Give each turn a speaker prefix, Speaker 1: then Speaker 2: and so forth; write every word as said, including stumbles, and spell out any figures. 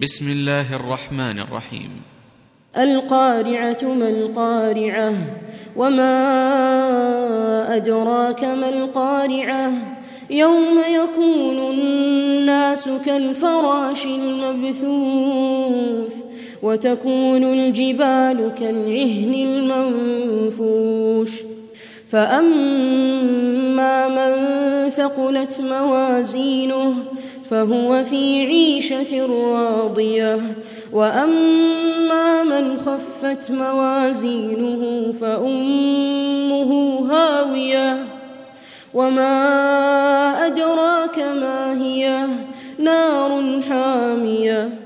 Speaker 1: بسم الله الرحمن الرحيم.
Speaker 2: القارعة ما القارعة وما أدراك ما القارعة يوم يكون الناس كالفراش المبثوث وتكون الجبال كالعهن المنفوش فأما من ثقلت موازينه فهو في عيشة راضية وأما من خفت موازينه فأمه هاوية وما أدراك ما هي نار حامية